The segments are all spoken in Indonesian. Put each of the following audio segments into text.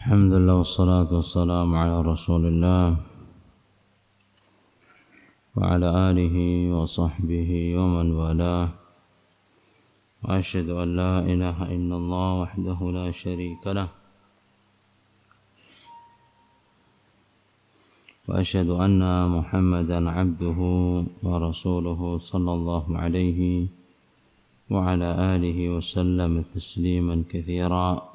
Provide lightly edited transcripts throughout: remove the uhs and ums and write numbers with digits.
Alhamdulillah wassalatu wassalamu ala Rasulillah wa ala alihi wa sahbihi wa man walah. Wa asyhadu an la ilaha illallah wahdahu la syarika lah. Wa asyhadu anna Muhammadan abduhu wa rasuluhu sallallahu alaihi wa ala alihi wa sallam tasliman katsira.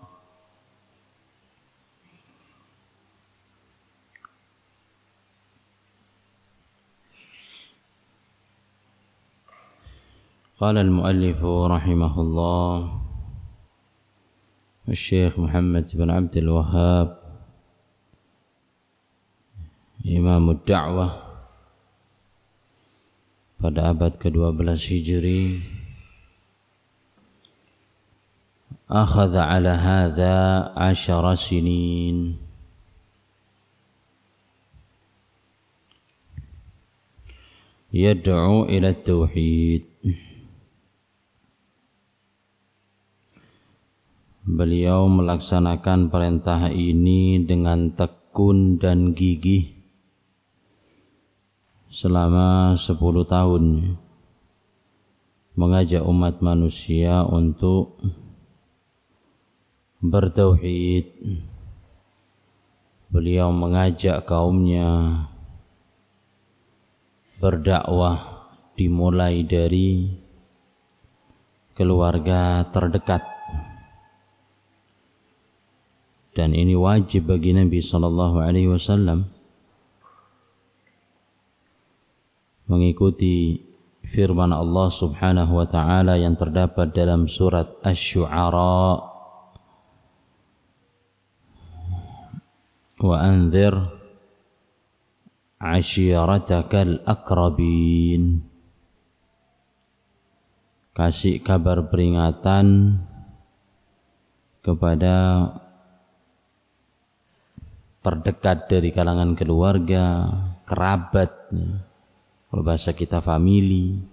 قال المؤلف رحمه الله الشيخ محمد بن عبد الوهاب Imam Ad-Da'wah pada abad ke-12 Hijri, akhadha ala hadha 10 sinin, yad'u ila at-tauhid. Beliau melaksanakan perintah ini dengan tekun dan gigih selama 10 tahun, mengajak umat manusia untuk bertauhid. Beliau mengajak kaumnya berdakwah dimulai dari keluarga terdekat. Dan ini wajib bagi Nabi sallallahu alaihi wasallam mengikuti firman Allah Subhanahu wa taala yang terdapat dalam surat Asy-Syu'ara, wa anzir ashiratakal aqrabin. Kasih kabar peringatan kepada terdekat dari kalangan keluarga, kerabat, kalau bahasa kita famili.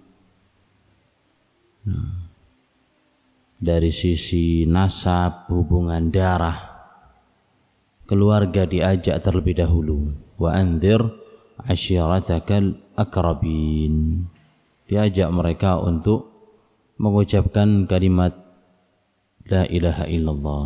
Dari sisi nasab, hubungan darah, keluarga diajak terlebih dahulu. Wa anzir ashiratakal aqrabin. Diajak mereka untuk mengucapkan kalimat la ilaha illallah.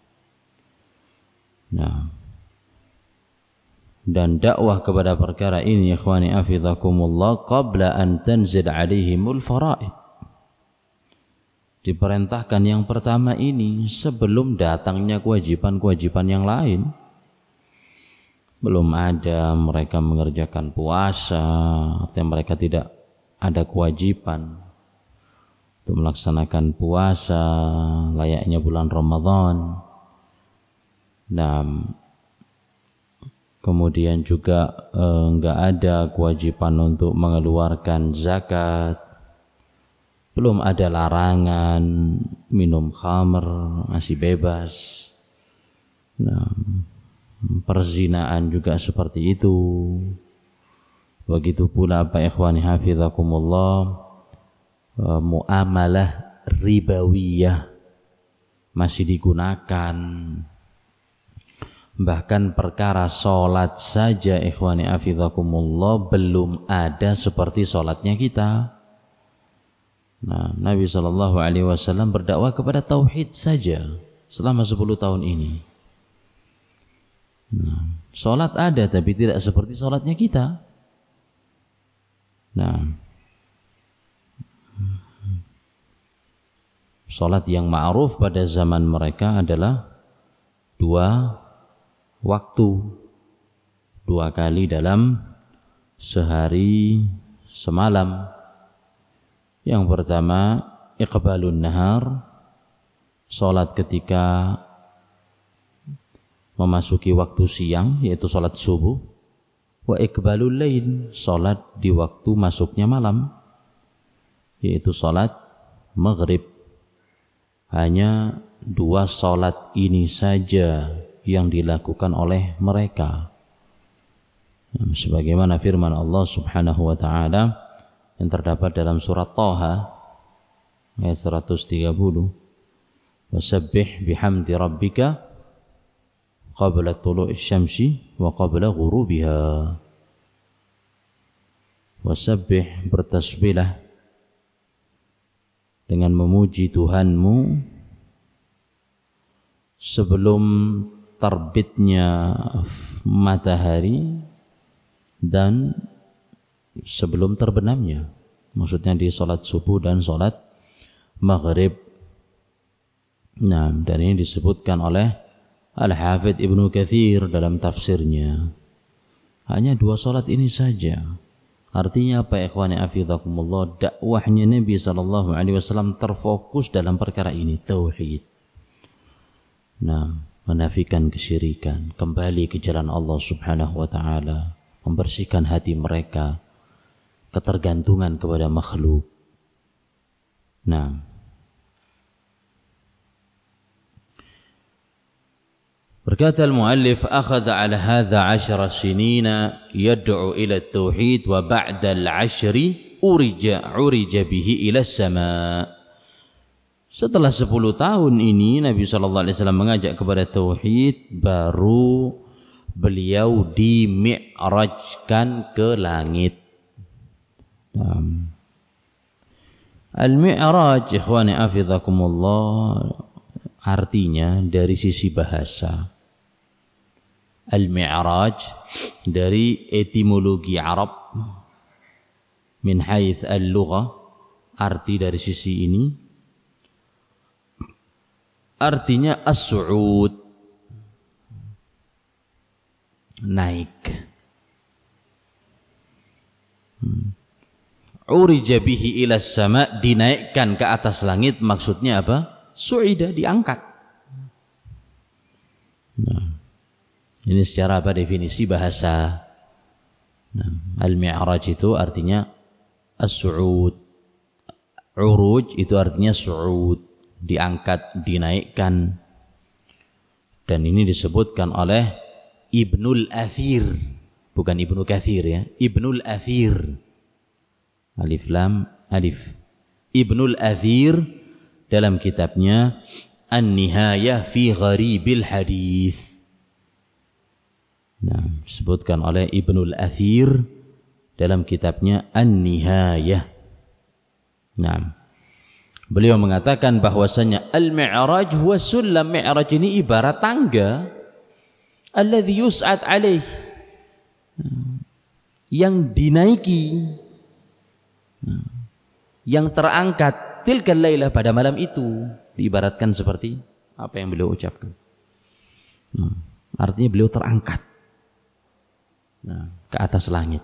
Dan dakwah kepada perkara ini, ikhwani afizakumullah, qabla an tanzil alaihimul faraid. Diperintahkan yang pertama ini sebelum datangnya kewajiban-kewajiban yang lain. Belum ada mereka mengerjakan puasa, artinya mereka tidak ada kewajiban untuk melaksanakan puasa layaknya bulan Ramadan. Kemudian juga enggak ada kewajiban untuk mengeluarkan zakat. Belum ada larangan minum khamr, masih bebas. Perzinaan juga seperti itu. Begitu pula ikhwani hafizakumullah, muamalah ribawiyah masih digunakan. Bahkan perkara solat saja ikhwani afizakumullah belum ada seperti solatnya kita. Nabi SAW berdakwah kepada tauhid saja selama 10 tahun ini. Solat ada tapi tidak seperti solatnya kita. Solat yang ma'ruf pada zaman mereka adalah 2 waktu, 2 kali dalam sehari semalam. Yang pertama, iqbalun nahar, salat ketika memasuki waktu siang, yaitu salat subuh. Wa iqbalul lail, salat di waktu masuknya malam, yaitu salat maghrib. Hanya 2 salat ini saja yang dilakukan oleh mereka. Sebagaimana firman Allah Subhanahu wa taala yang terdapat dalam surat Thaha ayat 130, wasabbih bihamdi rabbika qabla tulu'i syamsi wa qabla ghurubiha. Wasabbih, bertasbihlah dengan memuji Tuhanmu sebelum terbitnya matahari dan sebelum terbenamnya. Maksudnya di salat subuh dan salat maghrib. Nah, dan ini disebutkan oleh Al-Hafidz Ibnu Katsir dalam tafsirnya. Hanya 2 salat ini saja. Artinya apa, ikhwani afizakumullah? Dakwahnya Nabi SAW terfokus dalam perkara ini, tauhid. Nah, menafikan kesyirikan, kembali ke jalan Allah Subhanahu wa taala, membersihkan hati mereka ketergantungan kepada makhluk. Nah, berkata al-muallif, akhadha ala hadha 10 sinina yad'u ila at-tauhid wa ba'da al-'ashri urija bihi ila as-sama'. Setelah 10 tahun ini Nabi sallallahu alaihi wasallam mengajak kepada tauhid, baru beliau di-mi'rajkan ke langit. Al-mi'raj, ikhwani hafizakumullah, artinya dari sisi bahasa. Al-mi'raj dari etimologi Arab, min haits al-lughah, arti dari sisi ini artinya as-su'ud, naik. Urija bihi ila sama', dinaikkan ke atas langit, maksudnya apa? Su'ida, diangkat. Nah, ini secara apa definisi bahasa. Nah, al-mi'raj itu artinya as-su'ud. Uruj itu artinya su'ud, diangkat, dinaikkan. Dan ini disebutkan oleh Ibnul Athir, bukan Ibnu Katsir ya, Ibnul Athir. Alif lam alif. Ibnul Athir dalam kitabnya An-Nihayah fi Gharibil Hadis. Nah, disebutkan oleh Ibnul Athir dalam kitabnya An-Nihayah. Nah, beliau mengatakan bahwasanya al-mi'raj huwa sullam. Mi'raj ini ibarat tangga, alladhi yus'ad alaih, yang dinaiki, yang terangkat, tilkal lailah, pada malam itu. Diibaratkan seperti apa yang beliau ucapkan. Artinya beliau terangkat ke atas langit.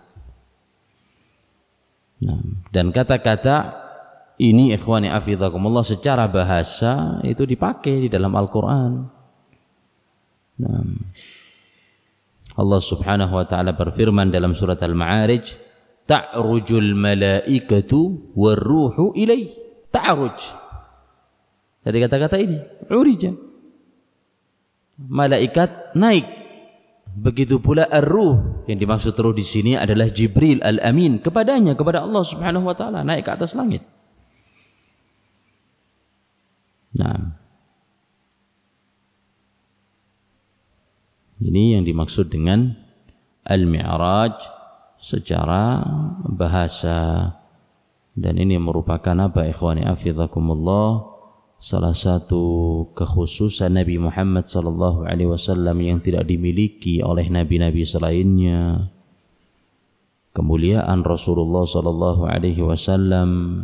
Dan kata-kata ini, ikhwani afizakumullah, secara bahasa itu dipakai di dalam Al-Quran. Allah Subhanahu wa ta'ala berfirman dalam surat Al-Ma'arij, ta'rujul malaikatu warruhu ilaih. Ta'ruj, dari kata-kata ini, urija, malaikat naik. Begitu pula ar-ruh, yang dimaksud ruh di sini adalah Jibril al-Amin, kepadanya, kepada Allah Subhanahu wa ta'ala, naik ke atas langit. Nah, ini yang dimaksud dengan al-mi'raj secara bahasa. Dan ini merupakan apa, ikhwani afizakumullah, salah satu kekhususan Nabi Muhammad sallallahu alaihi wasallam yang tidak dimiliki oleh nabi-nabi selainnya. Kemuliaan Rasulullah sallallahu alaihi wasallam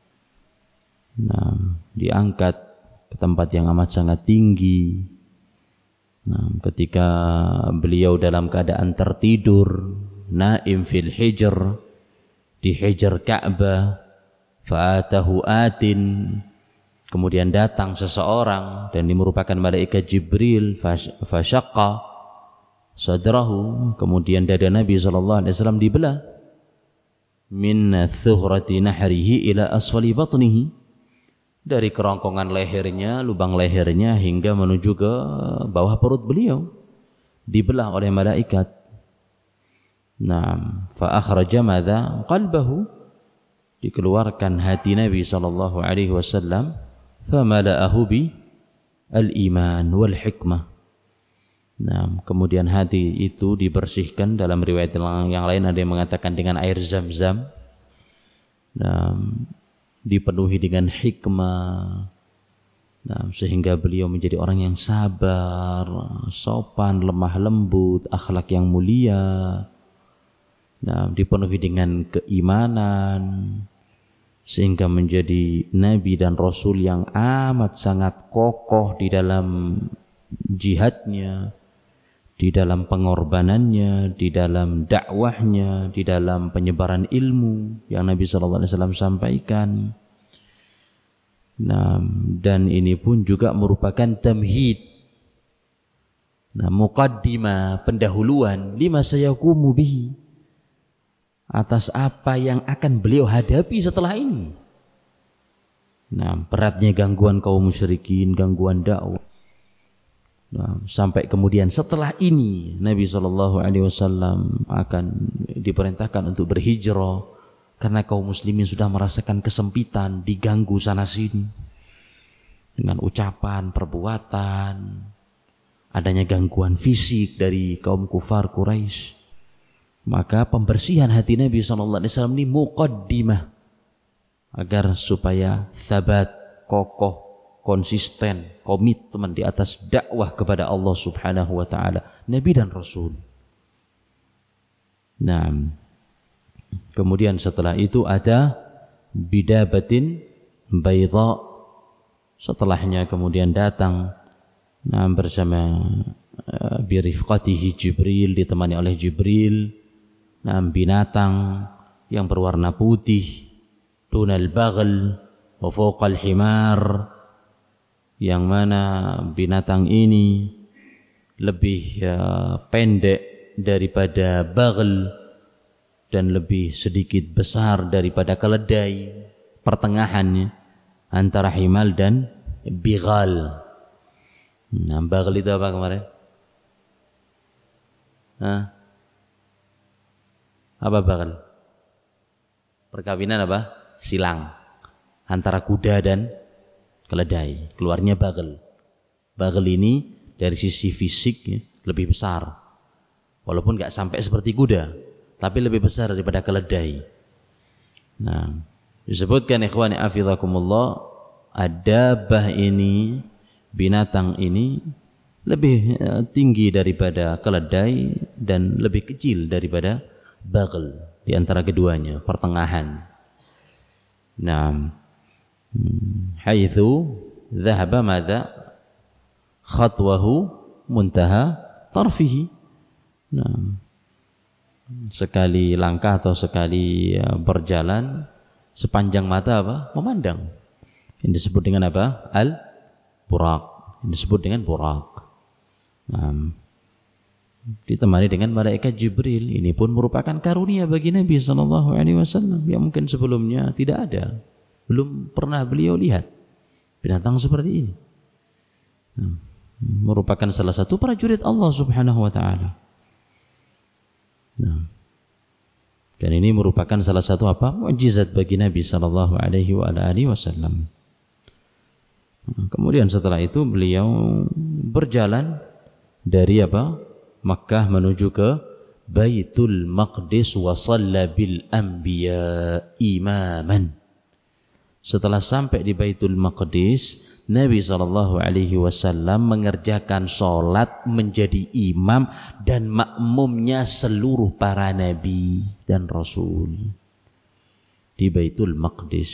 diangkat ke tempat yang amat sangat tinggi. Ketika beliau dalam keadaan tertidur, naim fil hijr, di hijr Ka'bah, fa'atahu atin, kemudian datang seseorang dan merupakan malaikat Jibril, fasyaqqa sadrahu, kemudian dada Nabi sallallahu alaihi wasallam dibelah, min thughrati nahrihi ila asfali batnihi, dari kerongkongan lehernya, lubang lehernya hingga menuju ke bawah perut beliau, dibelah oleh malaikat. Naam, fa akhraja madza qalbahu, dikeluarkan hati Nabi sallallahu alaihi wasallam, fa mala'ahu bi al-iman wal hikmah, Nah, kemudian hati itu dibersihkan, dalam riwayat yang lain ada yang mengatakan dengan air zam-zam. Nah, dipenuhi dengan hikmah. Nah, sehingga beliau menjadi orang yang sabar, sopan, lemah lembut, akhlak yang mulia. Nah, dipenuhi dengan keimanan, sehingga menjadi nabi dan rasul yang amat sangat kokoh di dalam jihadnya, di dalam pengorbanannya, di dalam dakwahnya, di dalam penyebaran ilmu yang Nabi SAW sampaikan. Nah, dan ini pun juga merupakan tamhid, muqaddimah, pendahuluan lima sayaqumu bihi, atas apa yang akan beliau hadapi setelah ini. Nah, beratnya gangguan kaum musyrikin, gangguan dakwah. Nah, sampai kemudian setelah ini Nabi SAW akan diperintahkan untuk berhijrah karena kaum muslimin sudah merasakan kesempitan, diganggu sana sini dengan ucapan, perbuatan, adanya gangguan fisik dari kaum kufar Quraisy. Maka pembersihan hati Nabi SAW ini muqaddimah agar supaya thabat, kokoh, konsisten, komitmen di atas dakwah kepada Allah Subhanahu wa taala, nabi dan rasul. Nah, kemudian setelah itu ada bidabatin baydha. Setelahnya kemudian datang bersama birifqatihi Jibril, ditemani oleh Jibril, binatang yang berwarna putih, dunal baghl wa fawqal himar, yang mana binatang ini lebih pendek daripada baghl dan lebih sedikit besar daripada keledai, pertengahannya antara himal dan bighal. Nah, baghl itu apa kemarin? Apa baghl? Perkawinan apa? Silang antara kuda dan keledai, keluarnya baghl. Baghl ini dari sisi fisik lebih besar, walaupun nggak sampai seperti kuda, tapi lebih besar daripada keledai. Nah, disebutkan ikhwani afizakumullah, adabah ini, binatang ini lebih tinggi daripada keledai dan lebih kecil daripada baghl, di antara keduanya pertengahan. Nah, haitsu dhahaba madza khatwahu muntaha tarfihi. Nah, sekali langkah atau sekali berjalan sepanjang mata apa? Memandang. Ini disebut dengan apa? Al-buraq. Ini disebut dengan buraq. Nah, ditemani dengan malaikat Jibril. Ini pun merupakan karunia bagi Nabi SAW yang mungkin sebelumnya tidak ada. Belum pernah beliau lihat binatang seperti ini. Merupakan salah satu prajurit Allah Subhanahu wa taala. Dan ini merupakan salah satu apa? Mukjizat bagi Nabi sallallahu alaihi wasallam. Kemudian setelah itu beliau berjalan dari apa? Makkah menuju ke Baitul Maqdis wa shalla bil anbiya imaman. Setelah sampai di Baitul Maqdis, Nabi SAW mengerjakan sholat menjadi imam dan makmumnya seluruh para nabi dan rasul di Baitul Maqdis.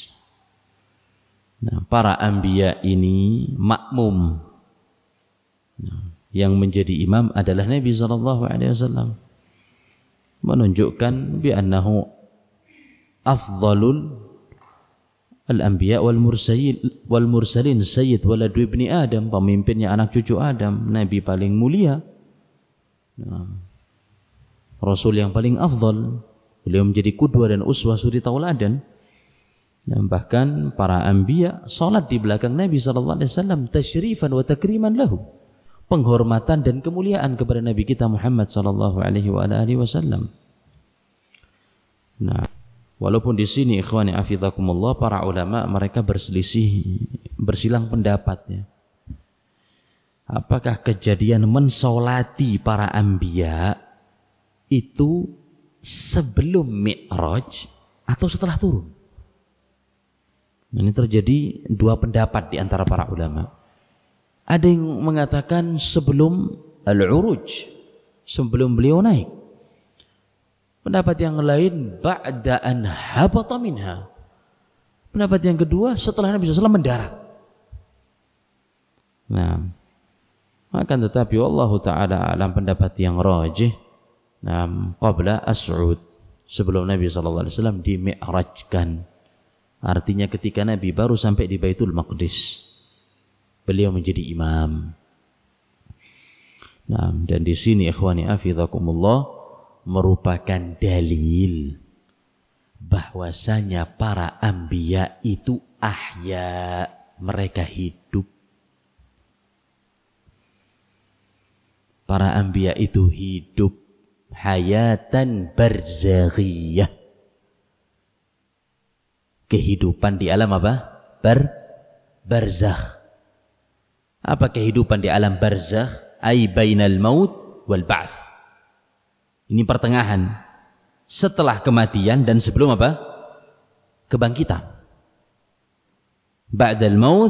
Nah, para anbiya ini makmum. Nah, yang menjadi imam adalah Nabi SAW. Menunjukkan bi annahu afdalul al-anbiya wal mursalin sayyid walad ibni Adam, pemimpinnya anak cucu Adam, nabi paling mulia, rasul yang paling afdal. Beliau menjadi qudwah dan uswah suri tauladan. Bahkan para anbiya salat di belakang Nabi sallallahu alaihi wasallam tasyrifan wa takriman lahu, penghormatan dan kemuliaan kepada Nabi kita Muhammad sallallahu alaihi wasallam. Nah, walaupun di sini ikhwani afizakumullah para ulama mereka berselisih, bersilang pendapatnya. apakah kejadian mensolati para anbiya itu sebelum Mi'raj atau setelah turun? Ini terjadi dua pendapat di antara para ulama. Ada yang mengatakan sebelum Al-Uruj, sebelum beliau naik. Pendapat yang lain ba'da an habata minha. Pendapat yang kedua setelah Nabi SAW mendarat. Nah, akan tetapi Allah Ta'ala alam pendapat yang rajih, qabla as-su'ud, sebelum Nabi SAW di-mi'rajkan. Artinya ketika Nabi baru sampai di Baitul Maqdis, beliau menjadi imam. Nah, dan di sini ikhwani afizakumullah merupakan dalil bahwasanya para anbiya itu ahya, mereka hidup. Para anbiya itu hidup hayatan barzakhiyah. Kehidupan di alam apa? Barzakh. Apa kehidupan di alam barzakh? Ai bainal maut wal ba'ts. Ini pertengahan setelah kematian dan sebelum apa? Kebangkitan. Ba'dal maut,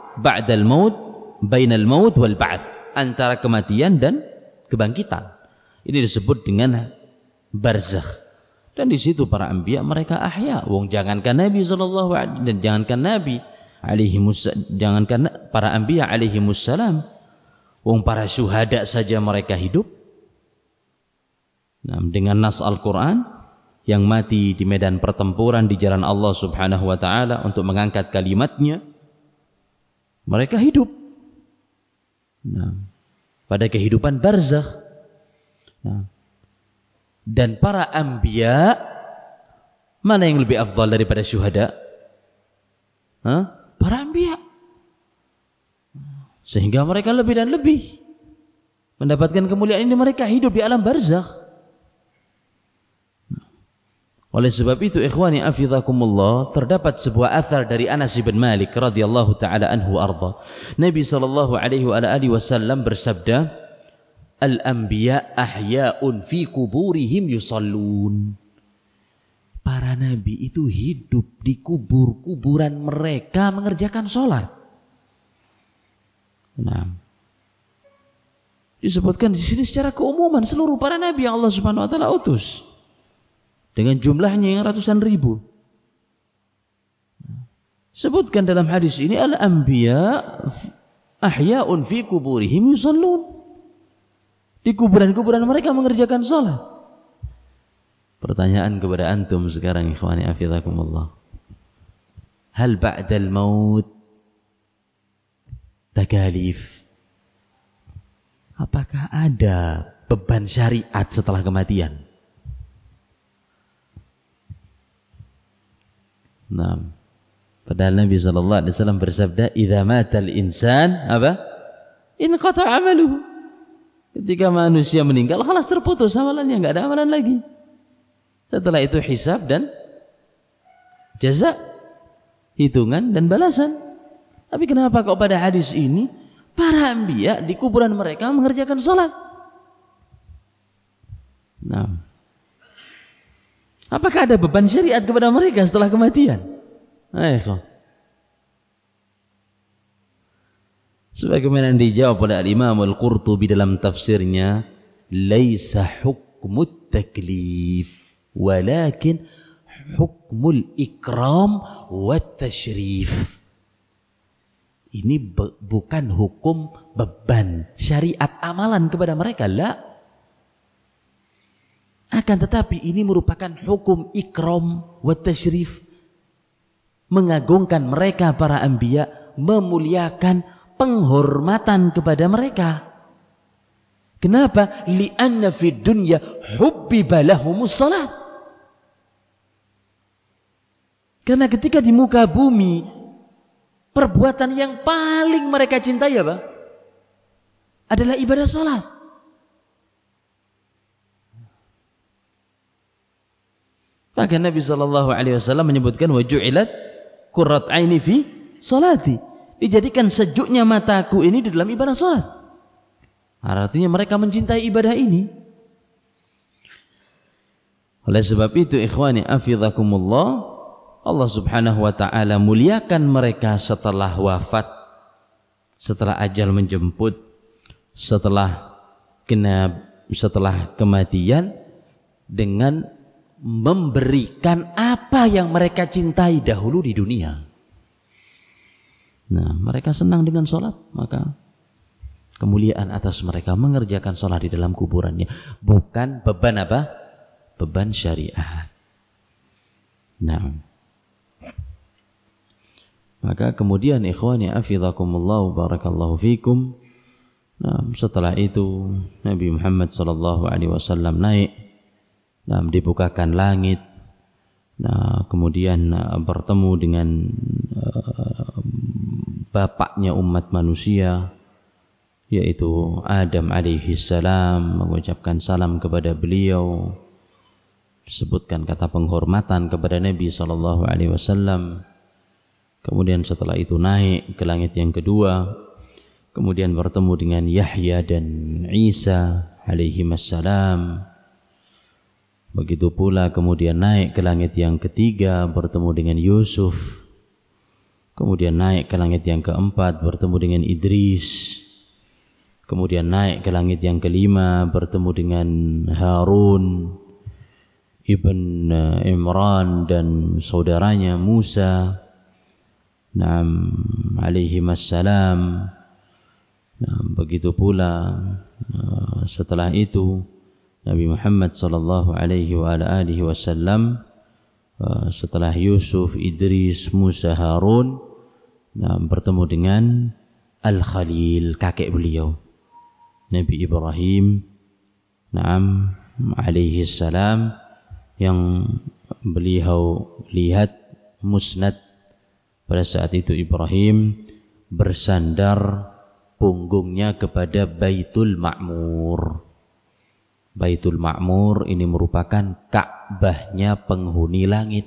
bainal maut wal ba'ts. Antara kematian dan kebangkitan. Ini disebut dengan barzakh. Dan di situ para anbiya mereka ahya. Wong jangankan Nabi sallallahu alaihi dan jangankan Nabi alaihi jangankan para anbiya alaihi wassalam. Wong para syuhada saja mereka hidup. Nah, dengan nas Al-Quran yang mati di medan pertempuran di jalan Allah subhanahu wa ta'ala untuk mengangkat kalimatnya, mereka hidup. Nah, pada kehidupan barzakh. Nah, dan para anbiya, mana yang lebih afdal daripada syuhada? Para anbiya. Sehingga mereka lebih dan lebih mendapatkan kemuliaan ini, mereka hidup di alam barzakh. Oleh sebab itu ikhwani afizakumullah, terdapat sebuah athar dari Anas bin Malik radhiyallahu taala anhu arda. Nabi sallallahu alaihi wa alihi wasallam bersabda, "Al-anbiya ahya'un fi kuburihim yusallun." Para nabi itu hidup di kuburan mereka mengerjakan salat. Nah, disebutkan di sini secara keumuman seluruh para nabi yang Allah Subhanahu wa taala utus. Dengan jumlahnya yang ratusan ribu. Sebutkan dalam hadis ini al-anbiya ahya'un fi kuburihim yusallun. Di kuburan-kuburan mereka mengerjakan salat. Pertanyaan kepada antum sekarang ikhwani afizakumullah. Hal ba'dal maut takalif? Apakah ada beban syariat setelah kematian? Nah, padahal Nabi sallallahu alaihi wasallam bersabda, "Idza matal insan apa? Inqata 'amaluhu." Ketika manusia meninggal, khalas terputus amalannya, enggak ada amalan lagi. Setelah itu hisab dan jaza, hitungan dan balasan. Tapi kenapa kok pada hadis ini para anbiya di kuburan mereka mengerjakan salat? Nah, apakah ada beban syariat kepada mereka setelah kematian? Ayo. Sebagaimana dijawab oleh Al-Imam Al-Qurtubi dalam tafsirnya, "Laisa hukmut taklif, walakin hukmul ikram wat tasyrif." Ini bukan hukum beban syariat amalan kepada mereka, la. Akan tetapi ini merupakan hukum ikram wa tasyrif, mengagungkan mereka para anbiya, memuliakan, penghormatan kepada mereka. Kenapa? Li'anna fid dunya hubbiba lahumus salat. Karena ketika di muka bumi, perbuatan yang paling mereka cintai apa? Adalah ibadah salat. Maka Nabi sallallahu alaihi wasallam menyebutkan, wa ju'ilat qurrat aini fi salati. Dijadikan sejuknya mataku ini di dalam ibadah salat. Artinya mereka mencintai ibadah ini. Oleh sebab itu ikhwani afidhakumullah, Allah Subhanahu wa taala muliakan mereka setelah wafat, setelah ajal menjemput, setelah kematian, dengan memberikan apa yang mereka cintai dahulu di dunia. Nah, mereka senang dengan sholat, maka kemuliaan atas mereka mengerjakan sholat di dalam kuburannya, bukan beban apa? Beban syariat. Nah, maka kemudian ikhwani afidhakumullah barakallahu fikum. Nah, setelah itu Nabi Muhammad sallallahu alaihi wasallam naik. Nah, dibukakan langit. Nah, kemudian bertemu dengan bapaknya umat manusia, yaitu Adam alaihi salam, mengucapkan salam kepada beliau, disebutkan kata penghormatan kepada Nabi sallallahu alaihi wasallam. Kemudian setelah itu naik ke langit yang kedua, kemudian bertemu dengan Yahya dan Isa alaihi salam. Begitu pula kemudian naik ke langit yang ketiga, bertemu dengan Yusuf. Kemudian naik ke langit yang keempat, bertemu dengan Idris. Kemudian naik ke langit yang kelima, bertemu dengan Harun ibn Imran dan saudaranya Musa alaihi salam. Nah, begitu pula setelah itu Nabi Muhammad sallallahu alaihi wa alihi wasallam, setelah Yusuf, Idris, Musa, Harun, bertemu dengan Al-Khalil, kakek beliau, Nabi Ibrahim alaihi salam, yang beliau lihat musnad pada saat itu Ibrahim bersandar punggungnya kepada Baitul Ma'mur. Baitul Ma'mur ini merupakan Ka'bahnya penghuni langit.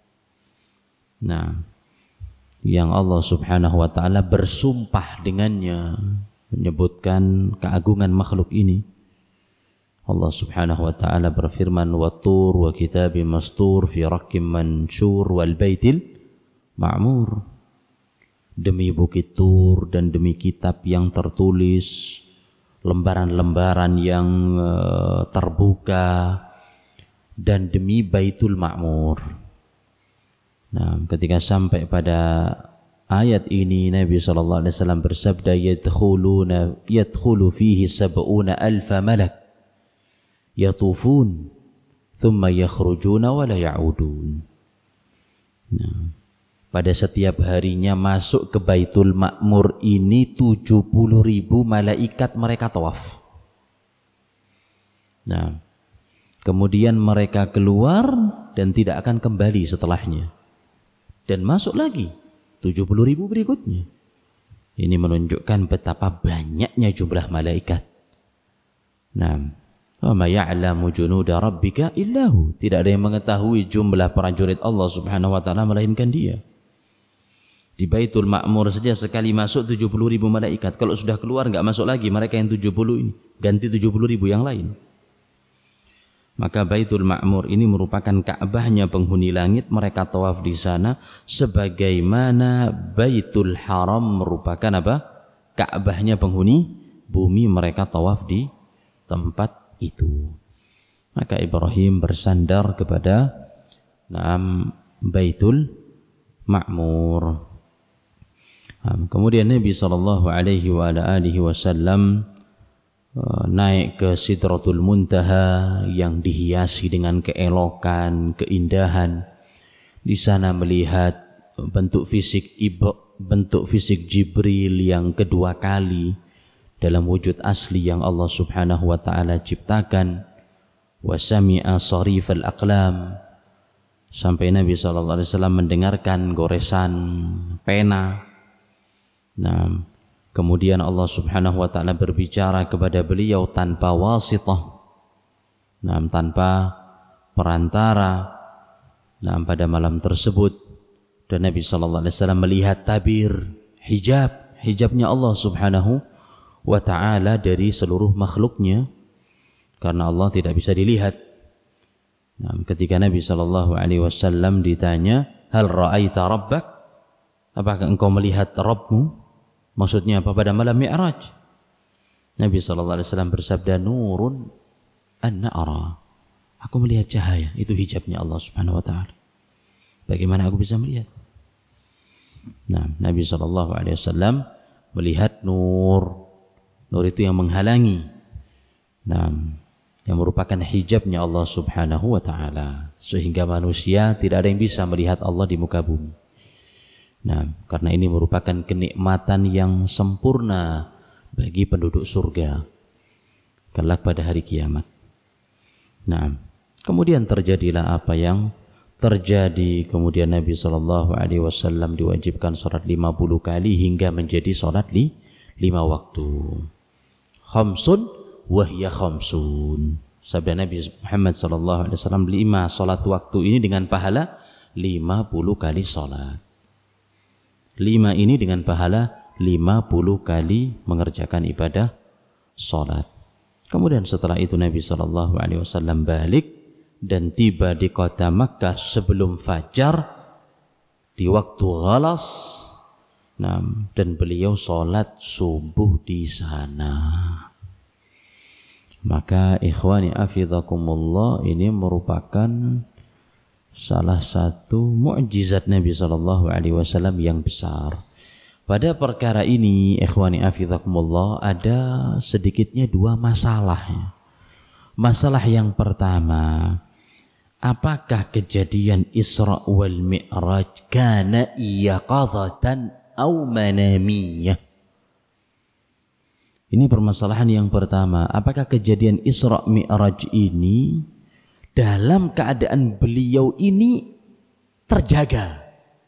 Nah, yang Allah Subhanahu wa taala bersumpah dengannya, menyebutkan keagungan makhluk ini. Allah Subhanahu wa taala berfirman, "Wat-tur wa kitabim mastur fi raqqim mansyur wal baitil ma'mur." Demi bukit Tur dan demi kitab yang tertulis, lembaran-lembaran yang terbuka, dan demi Baitul Ma'mur. Nah, ketika sampai pada ayat ini, Nabi sallallahu alaihi wasallam bersabda, yadkhulu fihi 70,000 malak yatufun thumma yakhrujuna wa la ya'udun. Nah, pada setiap harinya masuk ke Baitul Ma'mur ini 70.000 malaikat mereka tawaf. Nah, kemudian mereka keluar dan tidak akan kembali setelahnya. Dan masuk lagi 70.000 berikutnya. Ini menunjukkan betapa banyaknya jumlah malaikat. Nah, wa ma ya'lamu junuda rabbika illahu. Tidak ada yang mengetahui jumlah prajurit Allah Subhanahu wa taala melainkan Dia. Di Baitul Ma'mur saja sekali masuk 70.000 malaikat. Kalau sudah keluar enggak masuk lagi mereka yang 70 ini, ganti 70.000 yang lain. Maka Baitul Ma'mur ini merupakan Ka'bahnya penghuni langit, mereka tawaf di sana, sebagaimana Baitul Haram merupakan apa? Ka'bahnya penghuni bumi, mereka tawaf di tempat itu. Maka Ibrahim bersandar kepada Baitul Ma'mur. Kemudian Nabi sallallahu alaihi wa alihi wasallam naik ke Sidratul Muntaha yang dihiasi dengan keelokan, keindahan. Di sana melihat bentuk fisik Jibril yang kedua kali dalam wujud asli yang Allah Subhanahu wa taala ciptakan. Wa sami'a sarifal aqlam, sampai Nabi sallallahu alaihi wasallam mendengarkan goresan pena. Nah, kemudian Allah Subhanahu wa taala berbicara kepada beliau tanpa wasithah. Nah, tanpa perantara. Nah, pada malam tersebut dan Nabi sallallahu alaihi wasallam melihat tabir hijabnya Allah Subhanahu wa ta'ala dari seluruh makhluknya, karena Allah tidak bisa dilihat. Nah, ketika Nabi SAW ditanya, hal ra'aita rabbak, apakah engkau melihat Rabbmu? Maksudnya apa pada malam Mi'raj? Nabi SAW bersabda, nurun anna ara, aku melihat cahaya, itu hijabnya Allah Subhanahu wa ta'ala. Bagaimana aku bisa melihat? Nah, Nabi SAW melihat nur itu yang menghalangi, nah, yang merupakan hijabnya Allah Subhanahu wa ta'ala, sehingga manusia tidak ada yang bisa melihat Allah di muka bumi. Nah, karena ini merupakan kenikmatan yang sempurna bagi penduduk surga kelak pada hari kiamat. Nah, kemudian terjadilah apa yang terjadi. Kemudian Nabi SAW diwajibkan sholat 50 kali hingga menjadi sholat 5 waktu. Khamsun wahya khamsun. Sabda Nabi Muhammad SAW, 5 sholat waktu ini dengan pahala 50 kali sholat. 5 ini dengan pahala 50 kali mengerjakan ibadah sholat. Kemudian setelah itu Nabi SAW balik dan tiba di kota Makkah sebelum fajar di waktu ghalas. Nah, dan beliau sholat subuh di sana. Maka ikhwani afidhakumullah, ini merupakan salah satu mukjizat Nabi SAW yang besar. Pada perkara ini ikhwani afidhakumullah ada sedikitnya 2 masalah. Masalah yang pertama, apakah kejadian Isra wal Mi'raj kana yaqadatan aw manamiyah? Ini permasalahan yang pertama. Apakah kejadian Isra Mi'raj ini dalam keadaan beliau ini terjaga?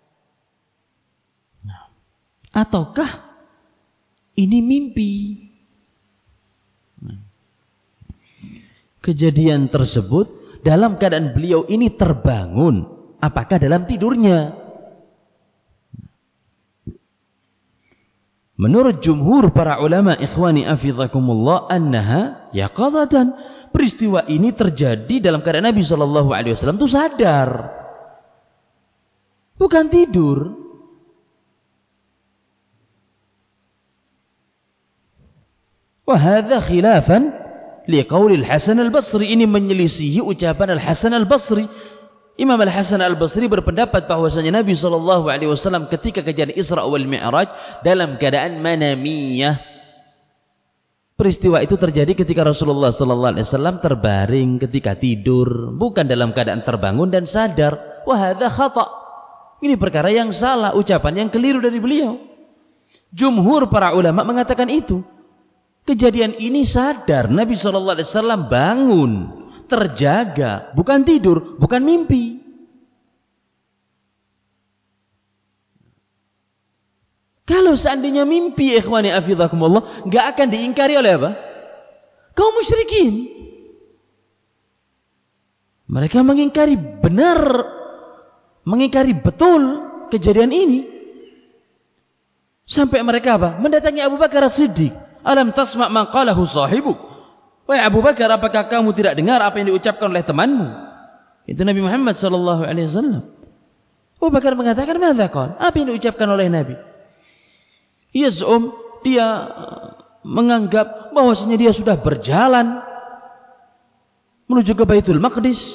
Ataukah ini mimpi? Kejadian tersebut dalam keadaan beliau ini terbangun, apakah dalam tidurnya? Menurut jumhur para ulama ikhwani afidhakumullah annaha yaqadatan, peristiwa ini terjadi dalam keadaan Nabi SAW itu sadar, bukan tidur. Wa hadza khilafan liqauli Al-Hasan Al-Basri, ini menyelisihi ucapan Al-Hasan Al-Basri. Imam Al-Hasan Al-Basri berpendapat bahwasanya Nabi SAW ketika kejadian Isra wal Mi'raj dalam keadaan manamiyah. Peristiwa itu terjadi ketika Rasulullah SAW terbaring ketika tidur, bukan dalam keadaan terbangun dan sadar. Wa hadza khata', ini perkara yang salah, ucapan yang keliru dari beliau. Jumhur para ulama mengatakan itu. Kejadian ini sadar, Nabi SAW bangun, terjaga, bukan tidur, bukan mimpi. Kalau seandainya mimpi ikhwani afidhakumullah, enggak akan diingkari oleh apa? Kaum musyrikin. Mereka mengingkari benar, mengingkari betul kejadian ini. Sampai mereka apa? Mendatangi Abu Bakar As-Siddiq. Alam tasma' ma qalahu sahibuk. Wahai Abu Bakar, apakah kamu tidak dengar apa yang diucapkan oleh temanmu? Itu Nabi Muhammad SAW. Abu Bakar mengatakan, "Madza qala?" Apa yang diucapkan oleh Nabi? Yaz'um, dia menganggap bahwasanya dia sudah berjalan menuju ke Baitul Maqdis.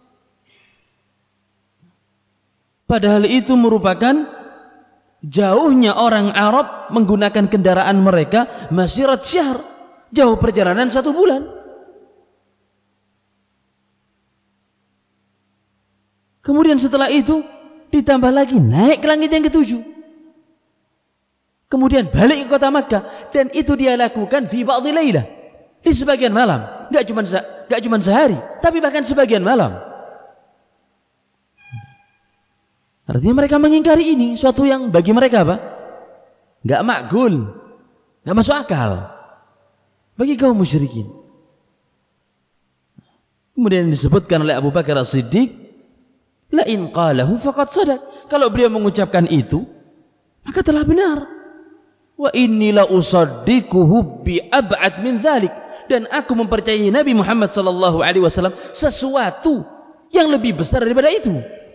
Padahal itu merupakan jauhnya orang Arab menggunakan kendaraan mereka masyirat syahr, jauh perjalanan 1 bulan. Kemudian setelah itu ditambah lagi naik ke langit yang ke-7. Kemudian balik ke kota Makkah, dan itu dia lakukan fi ba'dhi lailah, di sebagian malam. Enggak cuma sehari, tapi bahkan sebagian malam. Artinya mereka mengingkari ini, suatu yang bagi mereka apa? Enggak makgul, enggak masuk akal bagi kaum musyrikin. Kemudian disebutkan oleh Abu Bakar As-Siddiq, la in qalahu faqad sadaq. Kalau beliau mengucapkan itu, maka telah benar. Wa inni la usaddiquhu bi ab'ad min dzalik, dan aku mempercayai Nabi Muhammad sallallahu alaihi wasallam sesuatu yang lebih besar daripada itu.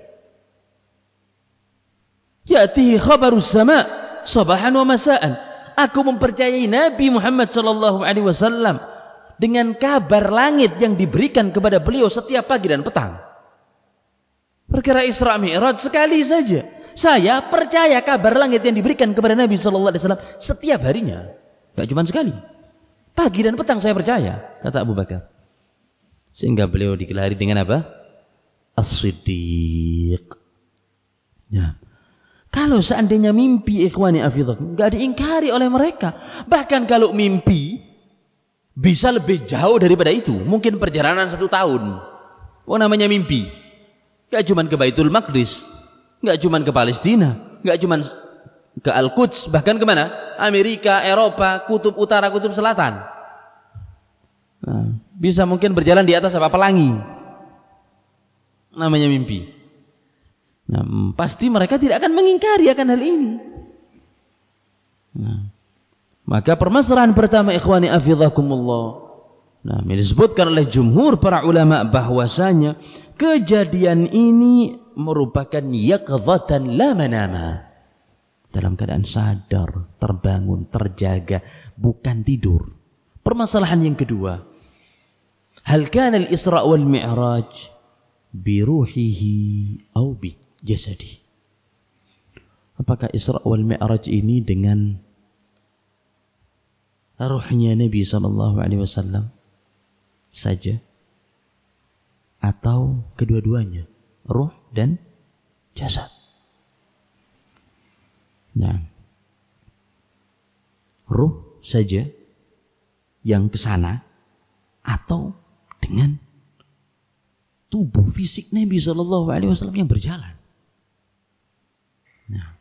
Ya'tihi khabarus sama' sabahan wa masa'an. Aku mempercayai Nabi Muhammad sallallahu alaihi wasallam dengan kabar langit yang diberikan kepada beliau setiap pagi dan petang. Perkara Isra Mi'raj sekali saja saya percaya kabar langit yang diberikan kepada Nabi sallallahu alaihi wasallam setiap harinya, enggak cuma sekali. Pagi dan petang saya percaya, kata Abu Bakar. Sehingga beliau digelari dengan apa? As-Siddiq. Ya. Kalau seandainya mimpi, ikhwani afidhah, enggak diingkari oleh mereka. Bahkan kalau mimpi bisa lebih jauh daripada itu, mungkin perjalanan 1 tahun. Oh, namanya mimpi. Enggak cuma ke Baitul Maqdis, enggak cuma ke Palestina, enggak cuma ke Al-Quds, bahkan kemana? Amerika, Eropa, kutub utara, kutub selatan. Nah, bisa mungkin berjalan di atas apa? Pelangi. Namanya mimpi. Nah, pasti mereka tidak akan mengingkari akan hal ini. Nah, maka permasalahan pertama, ikhwani afidhakumullah, nah, disebutkan oleh jumhur para ulama bahwasanya kejadian ini merupakan yaqdhatan la manama, dalam keadaan sadar, terbangun, terjaga, bukan tidur. Permasalahan yang kedua, hal kana al-Isra wal Mi'raj bi ruhihi aw bi jasadi? Apakah Isra wal Mi'raj ini dengan ruhnya Nabi sallallahu alaihi wasallam saja, atau kedua-duanya, ruh dan jasad? Nah, ruh saja yang ke sana, atau dengan tubuh fisik Nabi sallallahu alaihi wasallam yang berjalan. Nah,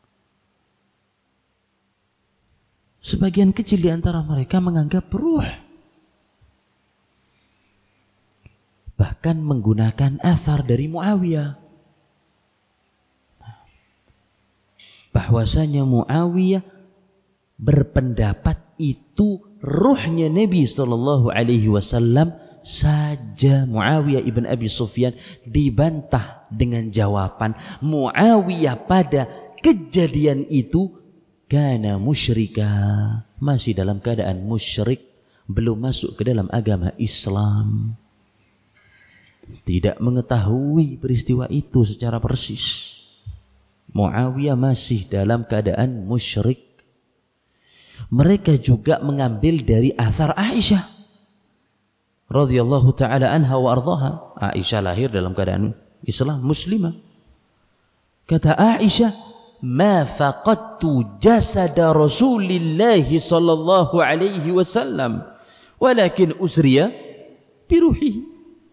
sebagian kecil di antara mereka menganggap ruh, bahkan menggunakan athar dari Muawiyah, bahwasanya Muawiyah berpendapat itu ruhnya Nabi sallallahu alaihi wasallam saja. Muawiyah ibn Abi Sufyan dibantah dengan jawaban, Muawiyah pada kejadian itu kana musyrika, masih dalam keadaan musyrik, belum masuk ke dalam agama Islam, tidak mengetahui peristiwa itu secara persis. Muawiyah masih dalam keadaan musyrik. Mereka juga mengambil dari athar Aisyah radhiyallahu taala anha wa ardhaha. Aisyah lahir dalam keadaan Islam, muslimah. Kata Aisyah, ma faqadtu jasada Rasulillah sallallahu alaihi wasallam walakin usriya bi ruhihi.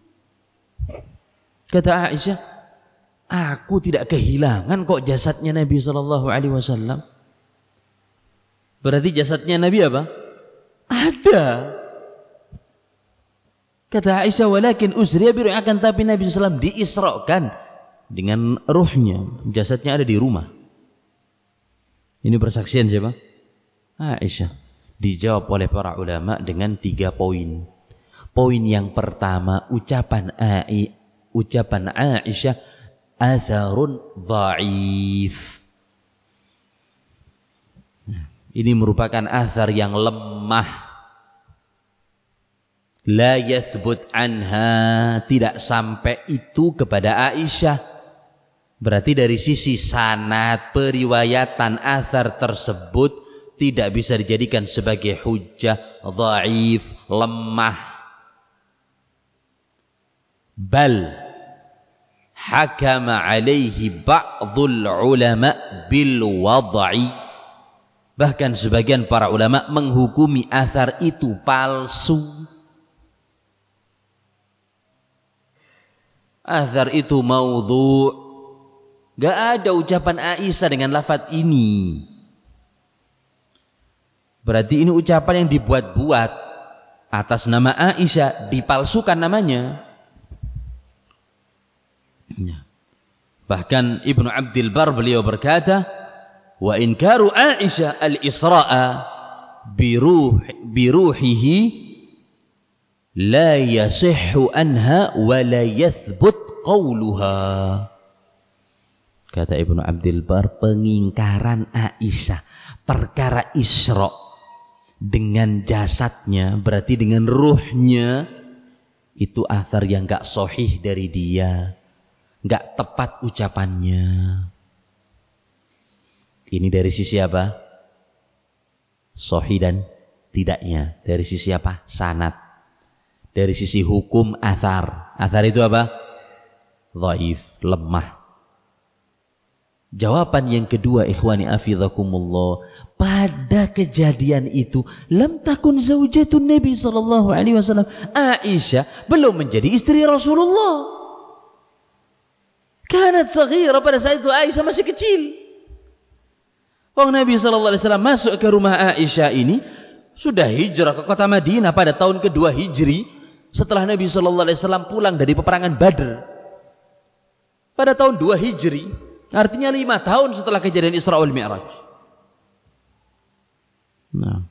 Kata Aisyah, aku tidak kehilangan kok jasadnya Nabi sallallahu alaihi wasallam. Berarti jasadnya Nabi apa? Ada. Kata Aisyah, walakin usriya bi ruhihi, akan tapi Nabi sallallahu alaihi wasallam diisrakan dengan ruhnya, jasadnya ada di rumah. Ini persaksian siapa? Aisyah. Dijawab oleh para ulama dengan 3 poin. Poin yang pertama, ucapan Aisyah, atharun dhaif. Ini merupakan athar yang lemah. La yathbut anha, tidak sampai itu kepada Aisyah. Berarti dari sisi sanad periwayatan athar tersebut tidak bisa dijadikan sebagai hujjah, dhaif, lemah. Bal hakama alaihi ba'dul ulama bil wad'i, bahkan sebagian para ulama menghukumi athar itu palsu. Athar itu maudhu', gak ada ucapan Aisyah dengan lafaz ini. Berarti ini ucapan yang dibuat-buat atas nama Aisyah, dipalsukan namanya. Bahkan Ibnu Abdil Bar beliau berkata, wa inkaru Aisyah al-Isra'a biruhihi la yasihhu anha wa la yathbut qawluha. Kata Ibnu Abdul Bar, pengingkaran Aisyah perkara Isra dengan jasadnya, berarti dengan ruhnya, itu athar yang gak sahih dari dia, gak tepat ucapannya. Ini dari sisi apa? Sahih dan tidaknya. Dari sisi apa? Sanad. Dari sisi hukum athar. Athar itu apa? Dhaif, lemah. Jawaban yang kedua, ikhwani afidhakumullah, pada kejadian itu lam takun zaujatun Nabi sallallahu alaihi wasallam. Aisyah belum menjadi istri Rasulullah. Kanat saghira, pada saat itu Aisyah masih kecil. Wong Nabi sallallahu alaihi wasallam masuk ke rumah Aisyah ini sudah hijrah ke kota Madinah pada tahun kedua Hijri setelah Nabi sallallahu alaihi wasallam pulang dari peperangan Badr. Pada tahun 2 Hijri, artinya 5 tahun setelah kejadian Isra wal Mi'raj. Nah,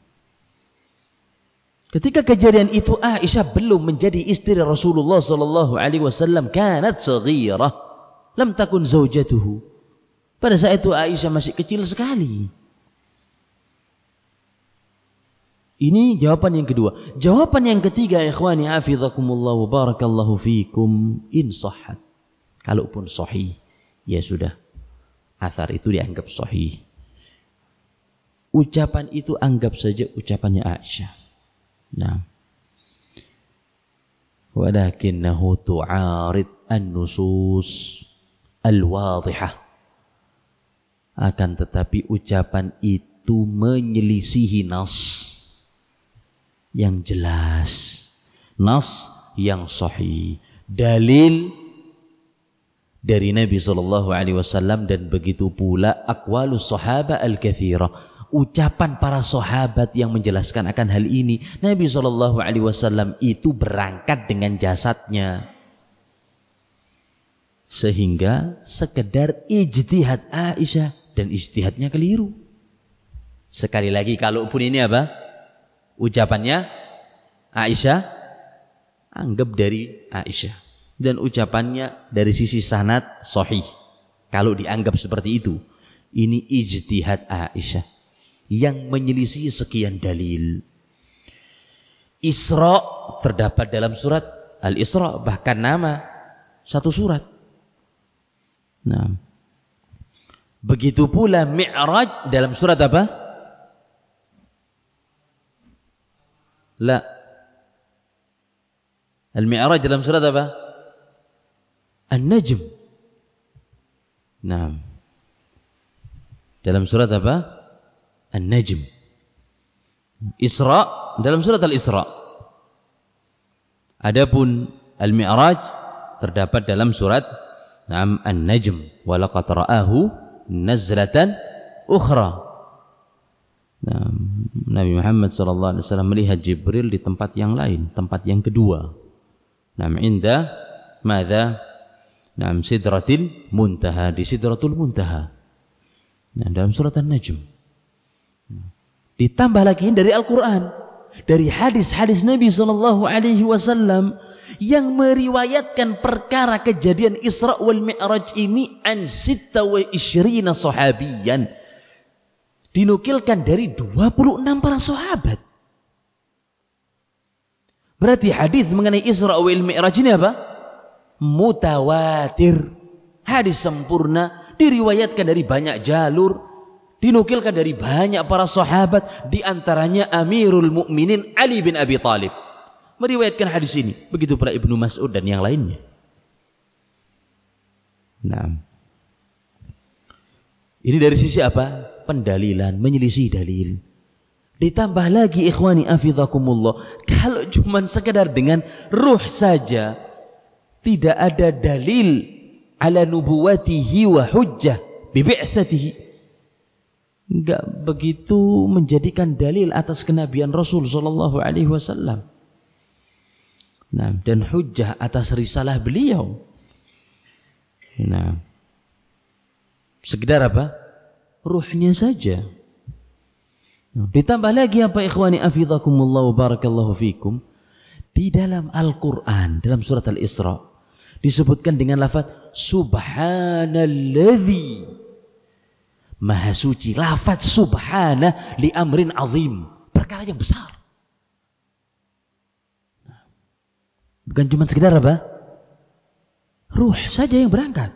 ketika kejadian itu Aisyah belum menjadi istri Rasulullah sallallahu alaihi wasallam, kanat saghirah, lam takun zaujatuhu. Pada saat itu Aisyah masih kecil sekali. Ini jawaban yang kedua. Jawaban yang ketiga, ikhwani hafizakumullah wa barakallahu fikum, in sahhat. Kalaupun sahih, ya sudah. Athar itu dianggap sahih. Ucapan itu anggap saja ucapannya Aisyah. Nah. Walakinnahu tu'arid an-nusus al-wadhihah. Akan tetapi ucapan itu menyelisihi nas yang jelas, nas yang sahih, dalil dari Nabi sallallahu alaihi wasallam, dan begitu pula aqwalus sahabah al-katsira, ucapan para sahabat yang menjelaskan akan hal ini. Nabi sallallahu alaihi wasallam itu berangkat dengan jasadnya, sehingga sekedar ijtihad Aisyah dan ijtihadnya keliru. Sekali lagi, kalaupun ini apa? Ucapannya Aisyah, anggap dari Aisyah. Dan ucapannya dari sisi sanad sahih. Kalau dianggap seperti itu, ini ijtihad Aisyah yang menyelisih sekian dalil. Isra terdapat dalam surat Al-Isra, bahkan nama satu surat. Nah, begitu pula Mi'raj dalam surat apa? La. Al-Mi'raj dalam surat apa? An-Najm. Nah, dalam surat apa? An-Najm. Isra dalam surat Al-Isra. Adapun Al-Mi'raj terdapat dalam surat An-Najm. Wa laqad ra'ahu nazlatan ukhra. Nah, Nabi Muhammad sallallahu alaihi wasallam melihat Jibril di tempat yang lain, tempat yang kedua. Nah, inda madza? Nah, Sidratil Muntaha, di Sidratul Muntaha. Nah, dalam surat An-Najm. Ditambah lagi dari Al-Qur'an, dari hadis-hadis Nabi sallallahu alaihi wasallam yang meriwayatkan perkara kejadian Isra wal Mi'raj ini an 26 sahabiyan, dinukilkan dari 26 para sahabat. Berarti hadis mengenai Isra wal Mi'raj ini apa? Mutawatir, hadis sempurna, diriwayatkan dari banyak jalur, dinukilkan dari banyak para sahabat, di antaranya Amirul Mukminin Ali bin Abi Thalib meriwayatkan hadis ini. Begitu pula Ibnu Mas'ud dan yang lainnya. Nah, ini dari sisi apa? Pendalilan, menyelisih dalil. Ditambah lagi, ikhwani afidhakumullah, kalau cuma sekedar dengan ruh saja, tidak ada dalil ala nubuwatihi wa hujjah bi bi'tsatihi, enggak begitu menjadikan dalil atas kenabian Rasul sallallahu alaihi wasallam. Nah, dan hujjah atas risalah beliau. Nah, sekedar apa? ruhnya saja. Ditambah lagi apa ikhwani afidhakumullah wa barakallahu fikum, di dalam Al-Quran, dalam surat Al-Isra disebutkan dengan lafaz subhanalladzi, maha suci. Lafaz subhana li amrin azim, perkara yang besar. Bukan cuma sekedar apa? Ruh saja yang berangkat.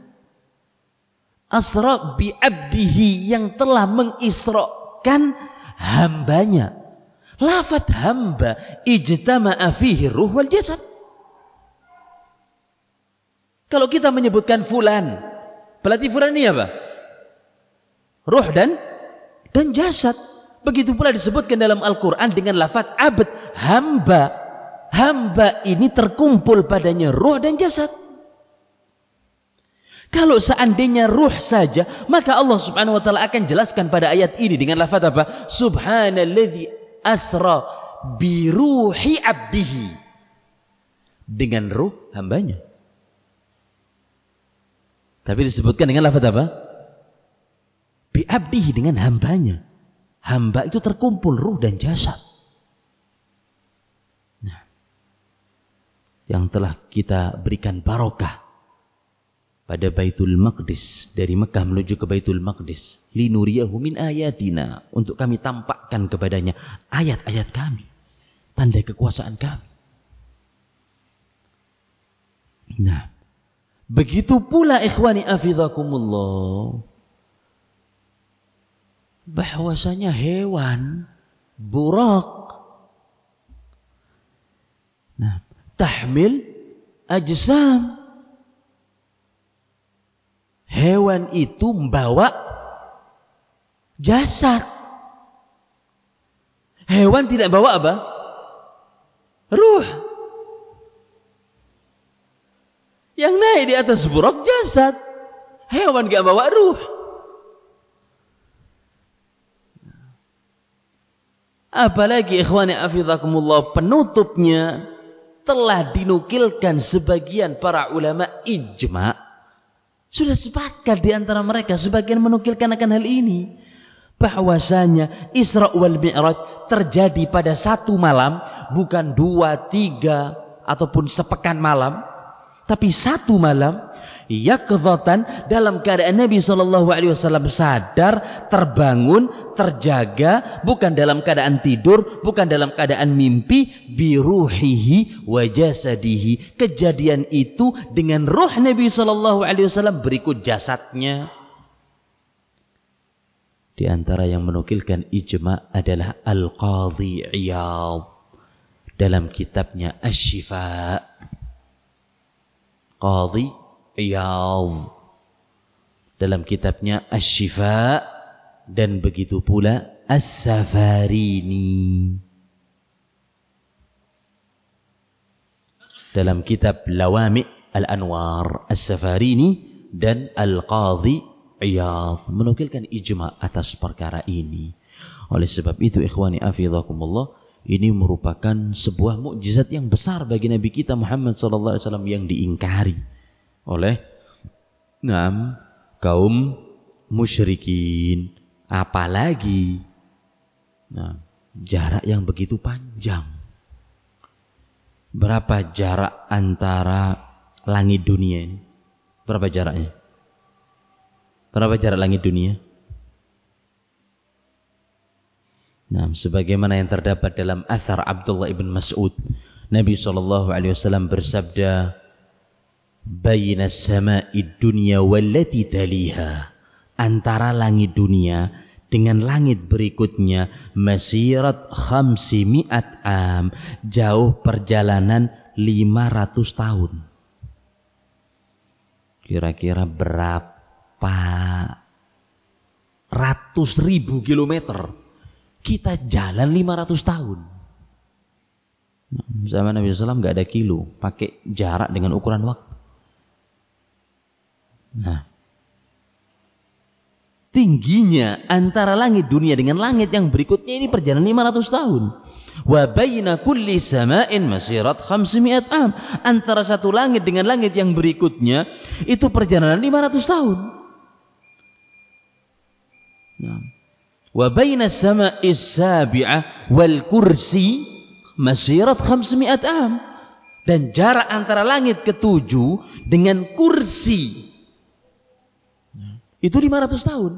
Asra bi abdihi, yang telah mengisrakan hambanya. Lafaz hamba ijtama'a fihi ruh wal jasad. Kalau kita menyebutkan fulan, berarti fulan ini apa? Ruh dan jasad. Begitu pula disebutkan dalam Al-Quran dengan lafaz abd, hamba. Hamba ini terkumpul padanya ruh dan jasad. Kalau seandainya ruh saja, maka Allah Subhanahu wa taala akan jelaskan pada ayat ini dengan lafaz apa? Subhanalladzi asra bi ruhi abdihi, dengan ruh hambanya. Tapi disebutkan dengan lafaz apa? Bi abdihi, dengan hambanya. Hamba itu terkumpul ruh dan jasad. Nah, yang telah kita berikan barokah pada Baitul Maqdis, dari Mekah menuju ke Baitul Maqdis, linuriyahu min ayatina, untuk kami tampakkan kepadanya ayat-ayat kami, tanda kekuasaan kami. Nah, begitu pula ikhwani afidhakumullah, bahwasanya hewan burak, nah, tahmil ajsam, hewan itu membawa jasad. Hewan tidak bawa apa? Ruh. Yang naik di atas burak jasad. Hewan tidak bawa ruh. Apalagi ikhwani afidhakumullah, penutupnya telah dinukilkan sebagian para ulama ijma'. Sudah sepakat di antara mereka, sebagian menukilkan akan hal ini, bahwasanya Isra wal Mi'raj terjadi pada satu malam, bukan 2, 3 ataupun sepekan malam, tapi satu malam, yaqdhatan, dalam keadaan Nabi SAW sadar, terbangun, terjaga, bukan dalam keadaan tidur, bukan dalam keadaan mimpi, biruhihi wa jasadihi. Kejadian itu dengan ruh Nabi SAW berikut jasadnya. Di antara yang menukilkan ijma' adalah Al-Qadhi Iyadh dalam kitabnya Asy-Syifa. Qadhi Iyadh dalam kitabnya Asy-Syifa, dan begitu pula As-Safarini dalam kitab Lawami' Al-Anwar. As-Safarini dan Al-Qadhi Iyadh menukilkan ijma' atas perkara ini. Oleh sebab itu ikhwani afidhakumullah, ini merupakan sebuah mukjizat yang besar bagi Nabi kita Muhammad SAW yang diingkari oleh kaum musyrikin. Apalagi jarak yang begitu panjang. Berapa jarak antara langit dunia ini? Berapa jaraknya? Berapa jarak langit dunia? Nah, sebagaimana yang terdapat dalam athar Abdullah ibn Mas'ud, Nabi SAW bersabda, "Baina as-sama'id dunya wallati taliha," antara langit dunia dengan langit berikutnya, masirat 500 am, jauh perjalanan 500 tahun. Kira-kira berapa ratus ribu kilometer kita jalan 500 tahun. Zaman Nabi SAW nggak ada kilo, pakai jarak dengan ukuran waktu. Nah, tingginya antara langit dunia dengan langit yang berikutnya ini perjalanan 500 tahun. Wa baina kulli sama'in masirat 500 am. Antara satu langit dengan langit yang berikutnya itu perjalanan 500 tahun. Wa baina as-sama'i as-sabi'ah wal kursi masirat 500 am. Dan jarak antara langit ketujuh dengan kursi itu 500 tahun.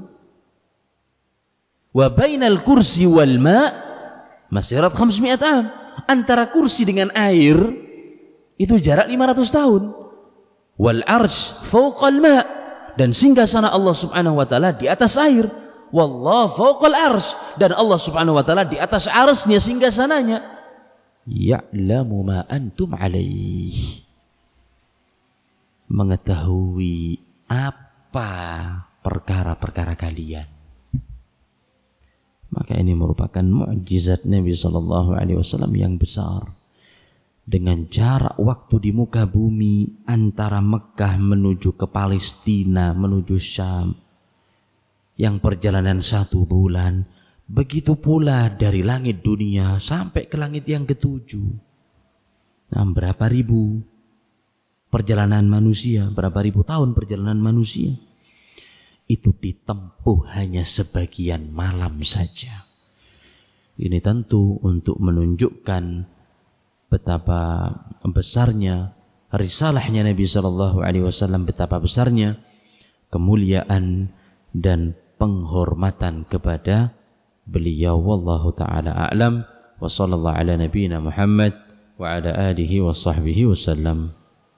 Wa bainal kursi wal ma' masirat 500 am. Antara kursi dengan air itu jarak 500 tahun. Wal arsh fawqal ma', dan singgasana Allah Subhanahu wa taala di atas air. Wallahu fawqal arsh, dan Allah Subhanahu wa taala di atas arsy-Nya, singgasananya. Ya'lamu ma antum alaih, mengetahui apa perkara-perkara kalian. Maka ini merupakan mukjizat Nabi sallallahu alaihi wasallam yang besar. Dengan jarak waktu di muka bumi antara Mekah menuju ke Palestina, menuju Syam, yang perjalanan 1 bulan, begitu pula dari langit dunia sampai ke langit yang ketujuh. Berapa ribu perjalanan manusia, berapa ribu tahun perjalanan manusia, itu ditempuh hanya sebagian malam saja. Ini tentu untuk menunjukkan betapa besarnya risalahnya Nabi sallallahu alaihi wasallam, betapa besarnya kemuliaan dan penghormatan kepada beliau. Wallahu taala a'lam wa sallallahu ala nabiyyina Muhammad wa ala alihi wa sahbihi wasallam.